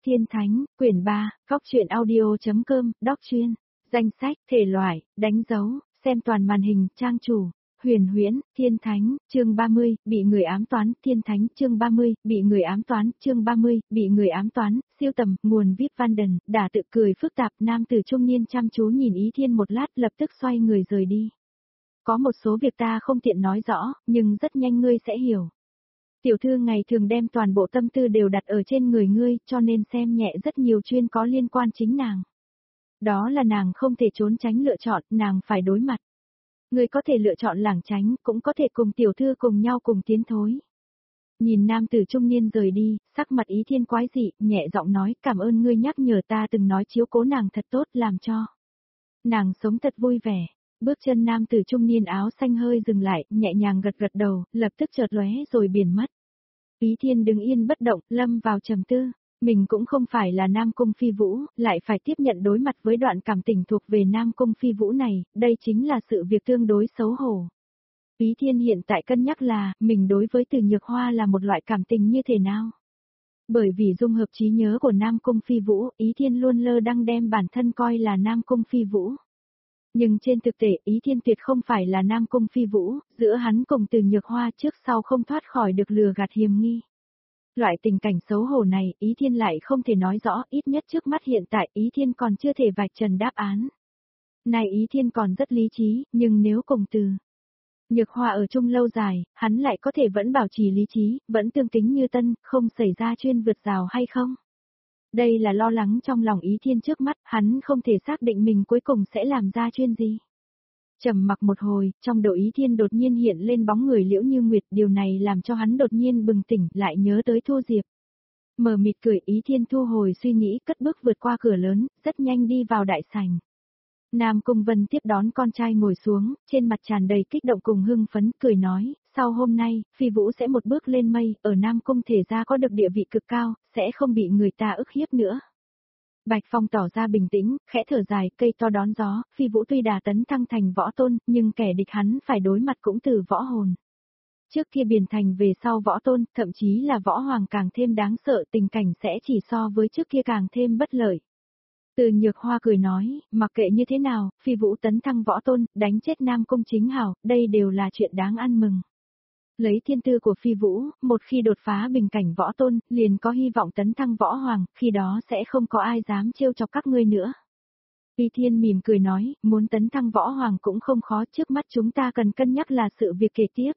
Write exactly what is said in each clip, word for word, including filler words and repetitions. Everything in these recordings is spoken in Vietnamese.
Thiên Thánh, quyển ba, Góc truyện audio.com, Doc chuyên, danh sách, thể loại, đánh dấu, xem toàn màn hình, trang chủ, Huyền Huyễn, Thiên Thánh, chương ba mươi, bị người ám toán, Thiên Thánh, chương ba mươi, bị người ám toán, chương ba mươi, bị người ám toán, siêu tầm, nguồn vê i pê Vanden, đã tự cười phức tạp, nam tử trung niên chăm chú nhìn Ý Thiên một lát lập tức xoay người rời đi. Có một số việc ta không tiện nói rõ, nhưng rất nhanh ngươi sẽ hiểu. Tiểu thư ngày thường đem toàn bộ tâm tư đều đặt ở trên người ngươi, cho nên xem nhẹ rất nhiều chuyên có liên quan chính nàng. Đó là nàng không thể trốn tránh lựa chọn, nàng phải đối mặt. Ngươi có thể lựa chọn lảng tránh, cũng có thể cùng tiểu thư cùng nhau cùng tiến thối. Nhìn nam tử trung niên rời đi, sắc mặt Ý Thiên quái dị, nhẹ giọng nói, cảm ơn ngươi nhắc nhở ta từng nói chiếu cố nàng thật tốt, làm cho nàng sống thật vui vẻ. Bước chân nam tử trung niên áo xanh hơi dừng lại, nhẹ nhàng gật gật đầu, lập tức chợt lóe rồi biến mất. Ý Thiên đứng yên bất động, lâm vào trầm tư. Mình cũng không phải là Nam Cung Phi Vũ, lại phải tiếp nhận đối mặt với đoạn cảm tình thuộc về Nam Cung Phi Vũ này, đây chính là sự việc tương đối xấu hổ. Ý Thiên hiện tại cân nhắc là, mình đối với Từ Nhược Hoa là một loại cảm tình như thế nào? Bởi vì dung hợp trí nhớ của Nam Cung Phi Vũ, Ý Thiên luôn lơ đăng đem bản thân coi là Nam Cung Phi Vũ. Nhưng trên thực tế, Ý Thiên tuyệt không phải là Nam Cung Phi Vũ, giữa hắn cùng Từ Nhược Hoa trước sau không thoát khỏi được lừa gạt hiềm nghi. Loại tình cảnh xấu hổ này, Ý Thiên lại không thể nói rõ, ít nhất trước mắt hiện tại, Ý Thiên còn chưa thể vạch trần đáp án. Này Ý Thiên còn rất lý trí, nhưng nếu cùng Từ Nhược Hoa ở chung lâu dài, hắn lại có thể vẫn bảo trì lý trí, vẫn tương kính như tân, không xảy ra chuyên vượt rào hay không? Đây là lo lắng trong lòng Ý Thiên trước mắt, hắn không thể xác định mình cuối cùng sẽ làm ra chuyên gì. Trầm mặc một hồi, trong đầu Ý Thiên đột nhiên hiện lên bóng người Liễu Như Nguyệt, điều này làm cho hắn đột nhiên bừng tỉnh, lại nhớ tới Thu Diệp. Mờ mịt cười, Ý Thiên thu hồi suy nghĩ, cất bước vượt qua cửa lớn, rất nhanh đi vào đại sảnh. Nam Cung Vân tiếp đón con trai ngồi xuống, trên mặt tràn đầy kích động cùng hưng phấn, cười nói, sau hôm nay, Phi Vũ sẽ một bước lên mây, ở Nam Cung thể gia có được địa vị cực cao, sẽ không bị người ta ức hiếp nữa. Bạch Phong tỏ ra bình tĩnh, khẽ thở dài, cây to đón gió, Phi Vũ tuy đà tấn thăng thành võ tôn, nhưng kẻ địch hắn phải đối mặt cũng từ võ hồn. Trước kia biển thành về sau võ tôn, thậm chí là võ hoàng càng thêm đáng sợ, tình cảnh sẽ chỉ so với trước kia càng thêm bất lợi. Từ Nhược Hoa cười nói, mặc kệ như thế nào, Phi Vũ tấn thăng võ tôn, đánh chết Nam Cung Chính Hảo, đây đều là chuyện đáng ăn mừng. Lấy thiên tư của Phi Vũ, một khi đột phá bình cảnh võ tôn, liền có hy vọng tấn thăng võ hoàng, khi đó sẽ không có ai dám trêu chọc các ngươi nữa. Ý Thiên mỉm cười nói, muốn tấn thăng võ hoàng cũng không khó, trước mắt chúng ta cần cân nhắc là sự việc kế tiếp.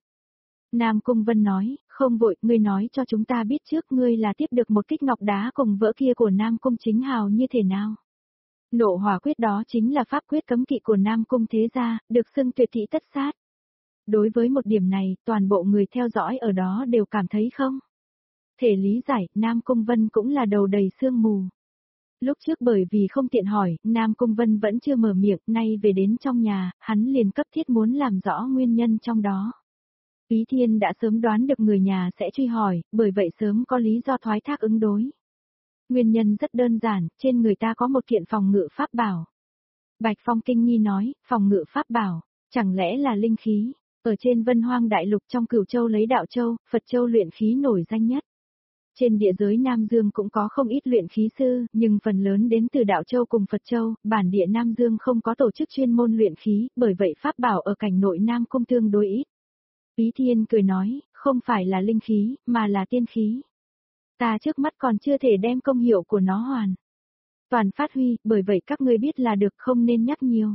Nam Cung Vân nói, không vội, ngươi nói cho chúng ta biết trước ngươi là tiếp được một kích ngọc đá cùng vỡ kia của Nam Cung Chính Hào như thế nào. Nộ hỏa quyết đó chính là pháp quyết cấm kỵ của Nam Cung thế gia, được xưng tuyệt thị tất sát. Đối với một điểm này, toàn bộ người theo dõi ở đó đều cảm thấy không thể lý giải, Nam Cung Vân cũng là đầu đầy sương mù. Lúc trước bởi vì không tiện hỏi, Nam Cung Vân vẫn chưa mở miệng, nay về đến trong nhà, hắn liền cấp thiết muốn làm rõ nguyên nhân trong đó. Ý Thiên đã sớm đoán được người nhà sẽ truy hỏi, bởi vậy sớm có lý do thoái thác ứng đối. Nguyên nhân rất đơn giản, trên người ta có một kiện phòng ngự pháp bảo. Bạch Phong kinh nghi nói, phòng ngự pháp bảo, chẳng lẽ là linh khí? Ở trên Vân Hoang Đại Lục trong Cửu Châu lấy Đạo Châu, Phật Châu luyện khí nổi danh nhất. Trên địa giới Nam Dương cũng có không ít luyện khí sư, nhưng phần lớn đến từ Đạo Châu cùng Phật Châu, bản địa Nam Dương không có tổ chức chuyên môn luyện khí, bởi vậy pháp bảo ở cảnh nội Nam Cung tương đối ít. Ý Thiên cười nói, không phải là linh khí, mà là tiên khí. Ta trước mắt còn chưa thể đem công hiệu của nó hoàn toàn phát huy, bởi vậy các ngươi biết là được, không nên nhắc nhiều.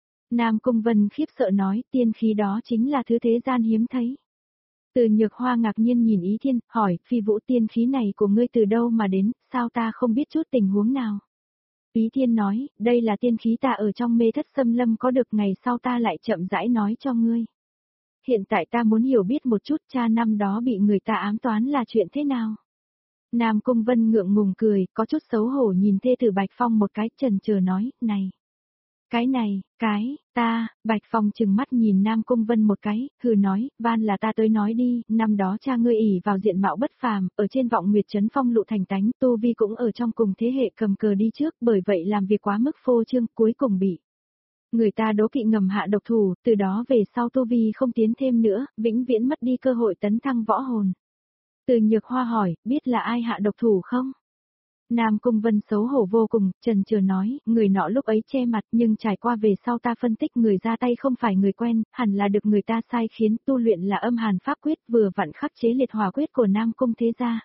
Nam Cung Vân khiếp sợ nói, tiên khí đó chính là thứ thế gian hiếm thấy. Từ Nhược Hoa ngạc nhiên nhìn Ý Thiên, hỏi, Phi Vũ, tiên khí này của ngươi từ đâu mà đến, sao ta không biết chút tình huống nào? Ý Thiên nói, đây là tiên khí ta ở trong mê thất xâm lâm có được, ngày sau ta lại chậm rãi nói cho ngươi. Hiện tại ta muốn hiểu biết một chút cha năm đó bị người ta ám toán là chuyện thế nào. Nam Cung Vân ngượng ngùng cười, có chút xấu hổ nhìn thê tử Bạch Phong một cái, chần chờ nói, này. Cái này, cái, ta, Bạch Phong trừng mắt nhìn Nam Cung Vân một cái, hừ nói, van là ta tới nói đi, năm đó cha ngươi ỷ vào diện mạo bất phàm, ở trên vọng nguyệt trấn phong lụ thành tánh, tu vi cũng ở trong cùng thế hệ cầm cờ đi trước, bởi vậy làm việc quá mức phô trương, cuối cùng bị người ta đố kỵ ngầm hạ độc thủ, từ đó về sau tu vi không tiến thêm nữa, vĩnh viễn mất đi cơ hội tấn thăng võ hồn. Từ Nhược Hoa hỏi, biết là ai hạ độc thủ không? Nam Cung Vân xấu hổ vô cùng, trần trừ nói, người nọ lúc ấy che mặt nhưng trải qua về sau ta phân tích người ra tay không phải người quen, hẳn là được người ta sai khiến tu luyện là âm hàn pháp quyết vừa vặn khắc chế liệt hỏa quyết của Nam Cung thế gia.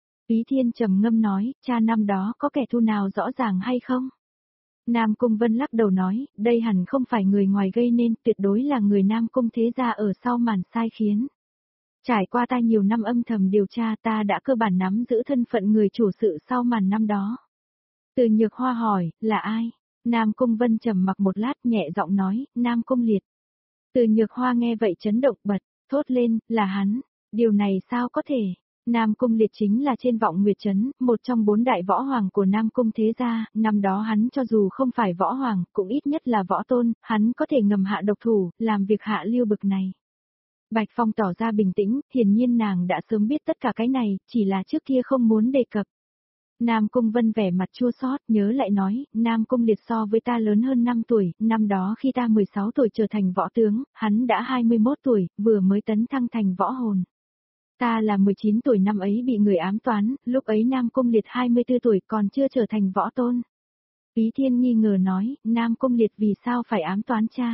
Ý Thiên trầm ngâm nói, cha năm đó có kẻ thù nào rõ ràng hay không? Nam Cung Vân lắc đầu nói, đây hẳn không phải người ngoài gây nên, tuyệt đối là người Nam Cung thế gia ở sau màn sai khiến. Trải qua ta nhiều năm âm thầm điều tra ta đã cơ bản nắm giữ thân phận người chủ sự sau màn năm đó. Từ Nhược Hoa hỏi, là ai? Nam Cung Vân trầm mặc một lát nhẹ giọng nói, Nam Cung Liệt. Từ Nhược Hoa nghe vậy chấn động bật, thốt lên, là hắn, điều này sao có thể? Nam Cung Liệt chính là trên Vọng Nguyệt Trấn, một trong bốn đại võ hoàng của Nam Cung thế gia, năm đó hắn cho dù không phải võ hoàng, cũng ít nhất là võ tôn, hắn có thể ngầm hạ độc thủ, làm việc hạ lưu bực này. Bạch Phong tỏ ra bình tĩnh, hiển nhiên nàng đã sớm biết tất cả cái này, chỉ là trước kia không muốn đề cập. Nam Cung Vân vẻ mặt chua xót, nhớ lại nói, Nam Cung Liệt so với ta lớn hơn năm tuổi, năm đó khi ta mười sáu tuổi trở thành võ tướng, hắn đã hai mươi mốt tuổi, vừa mới tấn thăng thành võ hồn. Ta là mười chín tuổi năm ấy bị người ám toán, lúc ấy Nam Cung Liệt hai mươi tư tuổi còn chưa trở thành võ tôn. Ý Thiên nghi ngờ nói, Nam Cung Liệt vì sao phải ám toán cha?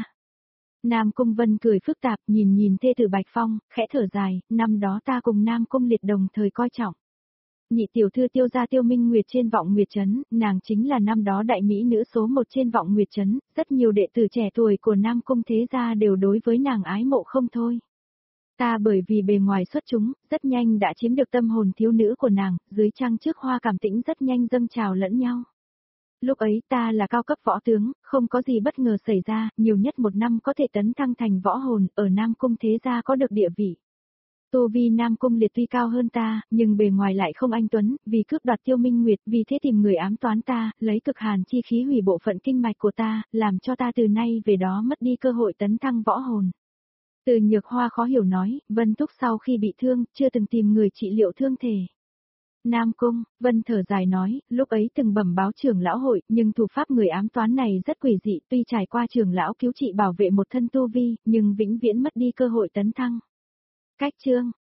Nam Cung Vân cười phức tạp nhìn nhìn thê tử Bạch Phong, khẽ thở dài, năm đó ta cùng Nam Cung Liệt đồng thời coi trọng. Nhị tiểu thư Tiêu gia Tiêu Minh Nguyệt trên Vọng Nguyệt Trấn, nàng chính là năm đó đại mỹ nữ số một trên Vọng Nguyệt Trấn, rất nhiều đệ tử trẻ tuổi của Nam Cung thế gia đều đối với nàng ái mộ không thôi. Ta bởi vì bề ngoài xuất chúng, rất nhanh đã chiếm được tâm hồn thiếu nữ của nàng, dưới trăng trước hoa cảm tĩnh rất nhanh dâng trào lẫn nhau. Lúc ấy ta là cao cấp võ tướng, không có gì bất ngờ xảy ra, nhiều nhất một năm có thể tấn thăng thành võ hồn, ở Nam Cung thế gia có được địa vị. Tu vi Nam Cung Liệt tuy cao hơn ta, nhưng bề ngoài lại không anh tuấn, vì cướp đoạt Tiêu Minh Nguyệt, vì thế tìm người ám toán ta, lấy cực hàn chi khí hủy bộ phận kinh mạch của ta, làm cho ta từ nay về đó mất đi cơ hội tấn thăng võ hồn. Từ Nhược Hoa khó hiểu nói, Vân Thúc sau khi bị thương, chưa từng tìm người trị liệu thương thể. Nam Cung, Vân thở dài nói, lúc ấy từng bẩm báo trưởng lão hội, nhưng thủ pháp người ám toán này rất quỷ dị, tuy trải qua trưởng lão cứu trị bảo vệ một thân tu vi, nhưng vĩnh viễn mất đi cơ hội tấn thăng. Cách chương,